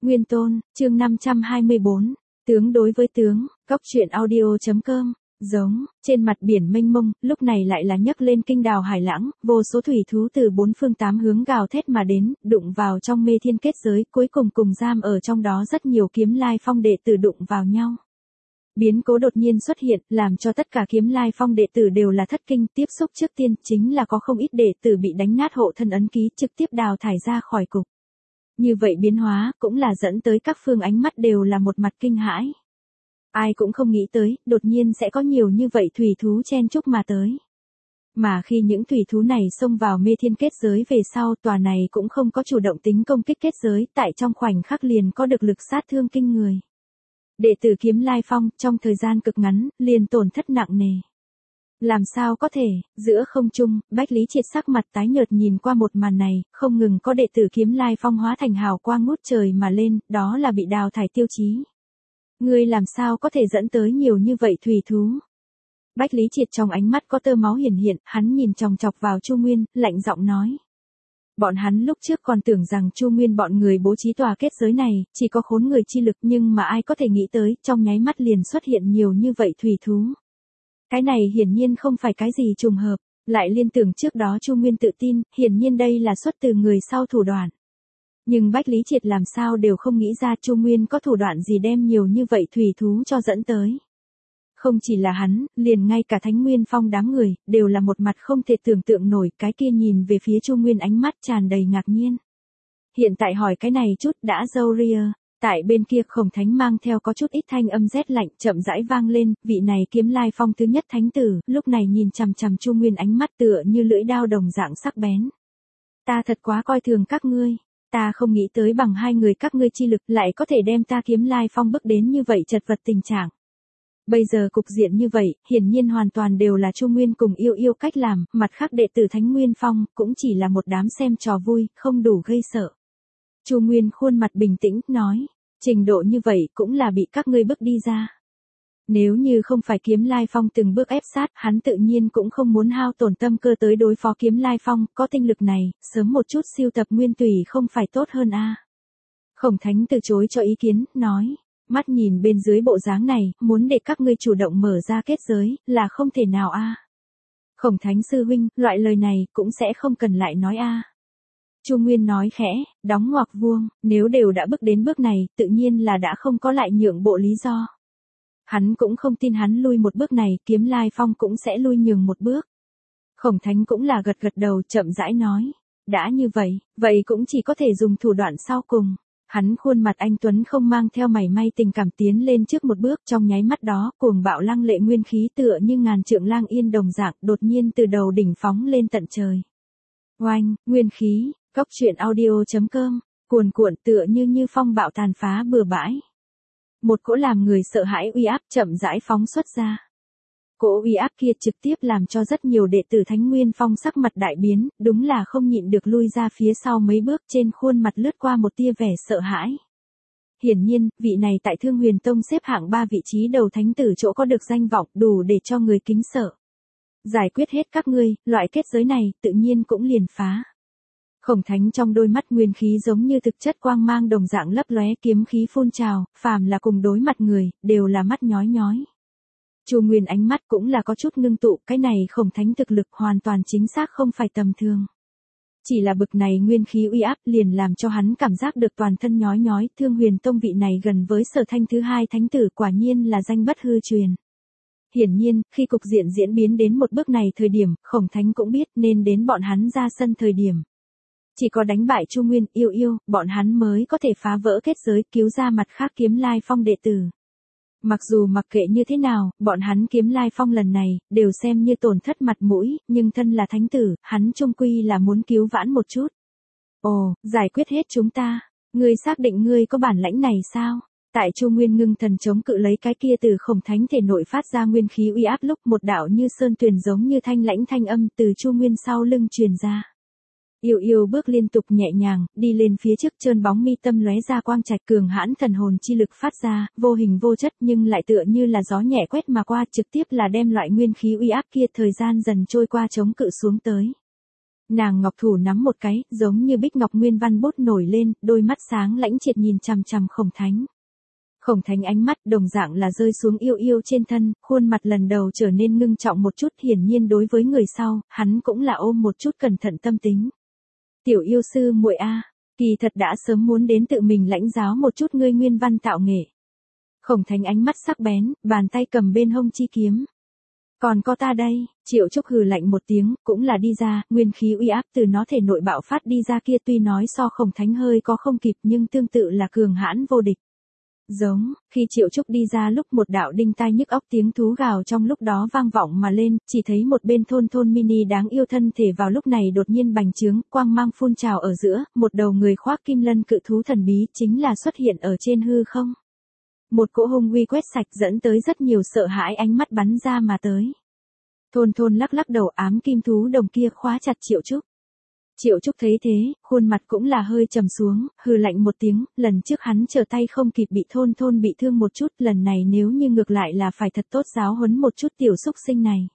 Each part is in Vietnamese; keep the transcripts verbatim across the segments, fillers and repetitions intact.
Nguyên Tôn, chương năm trăm hai mươi bốn, tướng đối với tướng, góc truyện audio.com, giống, trên mặt biển mênh mông, lúc này lại là nhấc lên kinh đào hải lãng, vô số thủy thú từ bốn phương tám hướng gào thét mà đến, đụng vào trong mê thiên kết giới, cuối cùng cùng giam ở trong đó rất nhiều kiếm lai phong đệ tử đụng vào nhau. Biến cố đột nhiên xuất hiện, làm cho tất cả kiếm lai phong đệ tử đều là thất kinh, tiếp xúc trước tiên chính là có không ít đệ tử bị đánh nát hộ thân ấn ký trực tiếp đào thải ra khỏi cục. Như vậy biến hóa cũng là dẫn tới các phương ánh mắt đều là một mặt kinh hãi. Ai cũng không nghĩ tới, đột nhiên sẽ có nhiều như vậy thủy thú chen chúc mà tới. Mà khi những thủy thú này xông vào mê thiên kết giới về sau, tòa này cũng không có chủ động tính công kích kết giới, tại trong khoảnh khắc liền có được lực sát thương kinh người. Đệ tử kiếm lai phong, trong thời gian cực ngắn, liền tổn thất nặng nề. Làm sao có thể, giữa không trung, Bách Lý Triệt sắc mặt tái nhợt nhìn qua một màn này, không ngừng có đệ tử kiếm lai phong hóa thành hào quang ngút trời mà lên, đó là bị đào thải tiêu chí. Ngươi làm sao có thể dẫn tới nhiều như vậy thủy thú? Bách Lý Triệt trong ánh mắt có tơ máu hiển hiện, hắn nhìn chòng chọc vào Chu Nguyên, lạnh giọng nói. Bọn hắn lúc trước còn tưởng rằng Chu Nguyên bọn người bố trí tòa kết giới này, chỉ có khốn người chi lực nhưng mà ai có thể nghĩ tới, trong nháy mắt liền xuất hiện nhiều như vậy thủy thú. Cái này hiển nhiên không phải cái gì trùng hợp, lại liên tưởng trước đó Chu Nguyên tự tin, hiển nhiên đây là xuất từ người sau thủ đoạn. Nhưng Bách Lý Triệt làm sao đều không nghĩ ra Chu Nguyên có thủ đoạn gì đem nhiều như vậy thủy thú cho dẫn tới. Không chỉ là hắn, liền ngay cả Thánh Nguyên Phong đám người, đều là một mặt không thể tưởng tượng nổi, cái kia nhìn về phía Chu Nguyên ánh mắt tràn đầy ngạc nhiên. Hiện tại hỏi cái này chút đã dâu ria, tại bên kia Khổng Thánh mang theo có chút ít thanh âm rét lạnh chậm rãi vang lên, vị này kiếm lai phong thứ nhất thánh tử, lúc này nhìn chằm chằm Chu Nguyên ánh mắt tựa như lưỡi đao đồng dạng sắc bén. Ta thật quá coi thường các ngươi. Ta không nghĩ tới bằng hai người các ngươi chi lực lại có thể đem ta kiếm lai phong bước đến như vậy chật vật tình trạng. Bây giờ cục diện như vậy, hiển nhiên hoàn toàn đều là Chu Nguyên cùng yêu yêu cách làm, mặt khác đệ tử Thánh Nguyên Phong cũng chỉ là một đám xem trò vui, không đủ gây sợ. Chu Nguyên khuôn mặt bình tĩnh, nói, trình độ như vậy cũng là bị các ngươi bước đi ra. Nếu như không phải kiếm lai phong từng bước ép sát, hắn tự nhiên cũng không muốn hao tổn tâm cơ tới đối phó kiếm lai phong, có tinh lực này, sớm một chút siêu tập nguyên tùy không phải tốt hơn a? À? Khổng Thánh từ chối cho ý kiến, nói, mắt nhìn bên dưới bộ dáng này, muốn để các ngươi chủ động mở ra kết giới, là không thể nào a. À? Khổng Thánh sư huynh, loại lời này cũng sẽ không cần lại nói a. À? Chu Nguyên nói khẽ, đóng ngoặc vuông, nếu đều đã bước đến bước này, tự nhiên là đã không có lại nhượng bộ lý do. Hắn cũng không tin hắn lui một bước này, kiếm lai phong cũng sẽ lui nhường một bước. Khổng Thánh cũng là gật gật đầu chậm rãi nói. Đã như vậy, vậy cũng chỉ có thể dùng thủ đoạn sau cùng. Hắn khuôn mặt anh Tuấn không mang theo mảy may tình cảm tiến lên trước một bước, trong nháy mắt đó, cuồng bạo lăng lệ nguyên khí tựa như ngàn trượng lang yên đồng dạng, đột nhiên từ đầu đỉnh phóng lên tận trời. Oanh, nguyên khí, góc truyện audio.com, cuồn cuộn tựa như như phong bạo tàn phá bừa bãi. Một cỗ làm người sợ hãi uy áp chậm rãi phóng xuất ra. Cỗ uy áp kia trực tiếp làm cho rất nhiều đệ tử Thánh Nguyên Phong sắc mặt đại biến, đúng là không nhịn được lui ra phía sau mấy bước, trên khuôn mặt lướt qua một tia vẻ sợ hãi. Hiển nhiên, vị này tại Thương Huyền Tông xếp hạng ba vị trí đầu thánh tử chỗ có được danh vọng đủ để cho người kính sợ. Giải quyết hết các ngươi, loại kết giới này tự nhiên cũng liền phá. Khổng Thánh trong đôi mắt nguyên khí giống như thực chất quang mang đồng dạng lấp lóe, kiếm khí phun trào, phàm là cùng đối mặt người, đều là mắt nhói nhói. Chu Nguyên ánh mắt cũng là có chút ngưng tụ, cái này Khổng Thánh thực lực hoàn toàn chính xác không phải tầm thường. Chỉ là bực này nguyên khí uy áp liền làm cho hắn cảm giác được toàn thân nhói nhói, Thương Huyền Tông vị này gần với Sở Thanh thứ hai thánh tử quả nhiên là danh bất hư truyền. Hiển nhiên, khi cục diện diễn biến đến một bước này thời điểm, Khổng Thánh cũng biết nên đến bọn hắn ra sân thời điểm. Chỉ có đánh bại Chu Nguyên, yêu yêu, bọn hắn mới có thể phá vỡ kết giới, cứu ra mặt khác kiếm lai phong đệ tử. Mặc dù mặc kệ như thế nào, bọn hắn kiếm lai phong lần này, đều xem như tổn thất mặt mũi, nhưng thân là thánh tử, hắn chung quy là muốn cứu vãn một chút. Ồ, giải quyết hết chúng ta, ngươi xác định ngươi có bản lãnh này sao? Tại Chu Nguyên ngưng thần chống cự lấy cái kia từ Khổng Thánh thể nội phát ra nguyên khí uy áp lúc một đạo như sơn tuyền giống như thanh lãnh thanh âm từ Chu Nguyên sau lưng truyền ra. Yêu yêu bước liên tục nhẹ nhàng, đi lên phía trước, trơn bóng mi tâm lóe ra quang trạch, cường hãn thần hồn chi lực phát ra, vô hình vô chất nhưng lại tựa như là gió nhẹ quét mà qua, trực tiếp là đem loại nguyên khí uy áp kia thời gian dần trôi qua chống cự xuống tới. Nàng ngọc thủ nắm một cái, giống như bích ngọc nguyên văn bút nổi lên, đôi mắt sáng lãnh triệt nhìn chằm chằm Khổng Thánh. Khổng Thánh ánh mắt đồng dạng là rơi xuống yêu yêu trên thân, khuôn mặt lần đầu trở nên ngưng trọng một chút, hiển nhiên đối với người sau, hắn cũng là ôm một chút cẩn thận tâm tính. Tiểu yêu sư muội a, kỳ thật đã sớm muốn đến tự mình lãnh giáo một chút ngươi nguyên văn tạo nghệ. Khổng Thánh ánh mắt sắc bén, bàn tay cầm bên hông chi kiếm. Còn có ta đây, Triệu Trúc hừ lạnh một tiếng, cũng là đi ra, nguyên khí uy áp từ nó thể nội bạo phát đi ra kia tuy nói so Khổng Thánh hơi có không kịp nhưng tương tự là cường hãn vô địch. Giống, khi Triệu Trúc đi ra lúc một đạo đinh tai nhức óc tiếng thú gào trong lúc đó vang vọng mà lên, chỉ thấy một bên thôn thôn mini đáng yêu thân thể vào lúc này đột nhiên bành trướng, quang mang phun trào ở giữa, một đầu người khoác kim lân cự thú thần bí chính là xuất hiện ở trên hư không. Một cỗ hung uy quét sạch dẫn tới rất nhiều sợ hãi ánh mắt bắn ra mà tới. Thôn thôn lắc lắc đầu ám kim thú đồng kia khóa chặt Triệu Trúc. Triệu Trúc thấy thế, khuôn mặt cũng là hơi trầm xuống, hừ lạnh một tiếng, lần trước hắn trở tay không kịp bị thôn thôn bị thương một chút, lần này nếu như ngược lại là phải thật tốt giáo huấn một chút tiểu xúc sinh này.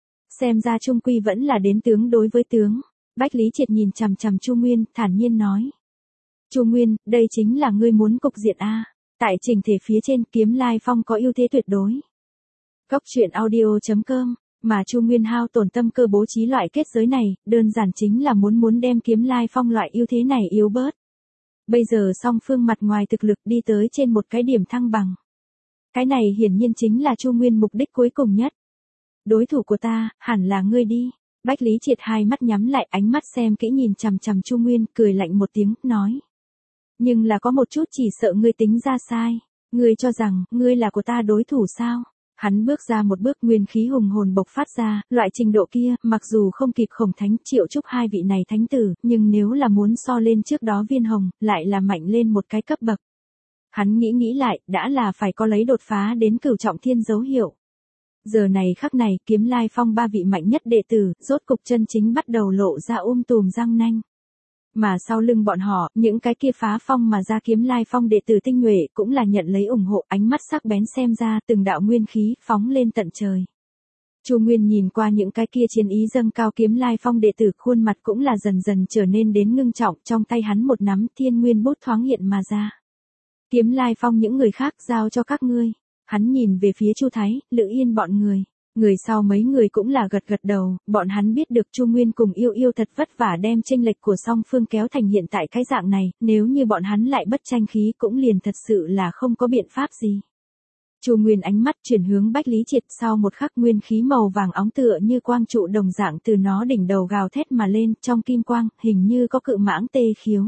Xem ra trung quy vẫn là đến tướng đối với tướng. Bách Lý Triệt nhìn chằm chằm Chu Nguyên, thản nhiên nói. Chu Nguyên, đây chính là ngươi muốn cục diện a. Tại trình thể phía trên Kiếm Lai Phong có ưu thế tuyệt đối. Cốc truyện audio chấm com. Mà Chu Nguyên hao tổn tâm cơ bố trí loại kết giới này, đơn giản chính là muốn muốn đem Kiếm Lai Phong loại ưu thế này yếu bớt. Bây giờ song phương mặt ngoài thực lực đi tới trên một cái điểm thăng bằng. Cái này hiển nhiên chính là Chu Nguyên mục đích cuối cùng nhất. Đối thủ của ta, hẳn là ngươi đi. Bách Lý Triệt hai mắt nhắm lại, ánh mắt xem kỹ nhìn chằm chằm Chu Nguyên, cười lạnh một tiếng, nói. Nhưng là có một chút chỉ sợ ngươi tính ra sai. Ngươi cho rằng, ngươi là của ta đối thủ sao? Hắn bước ra một bước nguyên khí hùng hồn bộc phát ra, loại trình độ kia, mặc dù không kịp Khổng Thánh Triệu Trúc hai vị này thánh tử, nhưng nếu là muốn so lên trước đó Viên Hồng, lại là mạnh lên một cái cấp bậc. Hắn nghĩ nghĩ lại, đã là phải có lấy đột phá đến cửu trọng thiên dấu hiệu. Giờ này khắc này, Kiếm Lai Phong ba vị mạnh nhất đệ tử, rốt cục chân chính bắt đầu lộ ra um tùm răng nanh. Mà sau lưng bọn họ, những cái kia phá phong mà ra Kiếm Lai Phong đệ tử tinh nhuệ cũng là nhận lấy ủng hộ, ánh mắt sắc bén xem ra từng đạo nguyên khí phóng lên tận trời. Chu Nguyên nhìn qua những cái kia chiến ý dâng cao Kiếm Lai Phong đệ tử, khuôn mặt cũng là dần dần trở nên đến ngưng trọng, trong tay hắn một nắm thiên nguyên bút thoáng hiện mà ra. Kiếm Lai Phong những người khác giao cho các ngươi. Hắn nhìn về phía Chu Thái, Lữ Yên bọn người. Người sau mấy người cũng là gật gật đầu, bọn hắn biết được Chu Nguyên cùng yêu yêu thật vất vả đem chênh lệch của song phương kéo thành hiện tại cái dạng này, nếu như bọn hắn lại bất tranh khí cũng liền thật sự là không có biện pháp gì. Chu Nguyên ánh mắt chuyển hướng Bách Lý Triệt, sau một khắc nguyên khí màu vàng óng tựa như quang trụ đồng dạng từ nó đỉnh đầu gào thét mà lên, trong kim quang, hình như có cự mãng tê khiếu.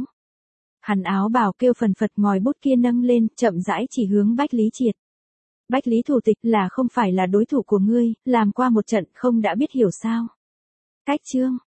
Hắn áo bào kêu phần phật, ngòi bút kia nâng lên, chậm rãi chỉ hướng Bách Lý Triệt. Bách Lý thủ tịch là không phải là đối thủ của ngươi, làm qua một trận không đã biết hiểu sao. Cách chương,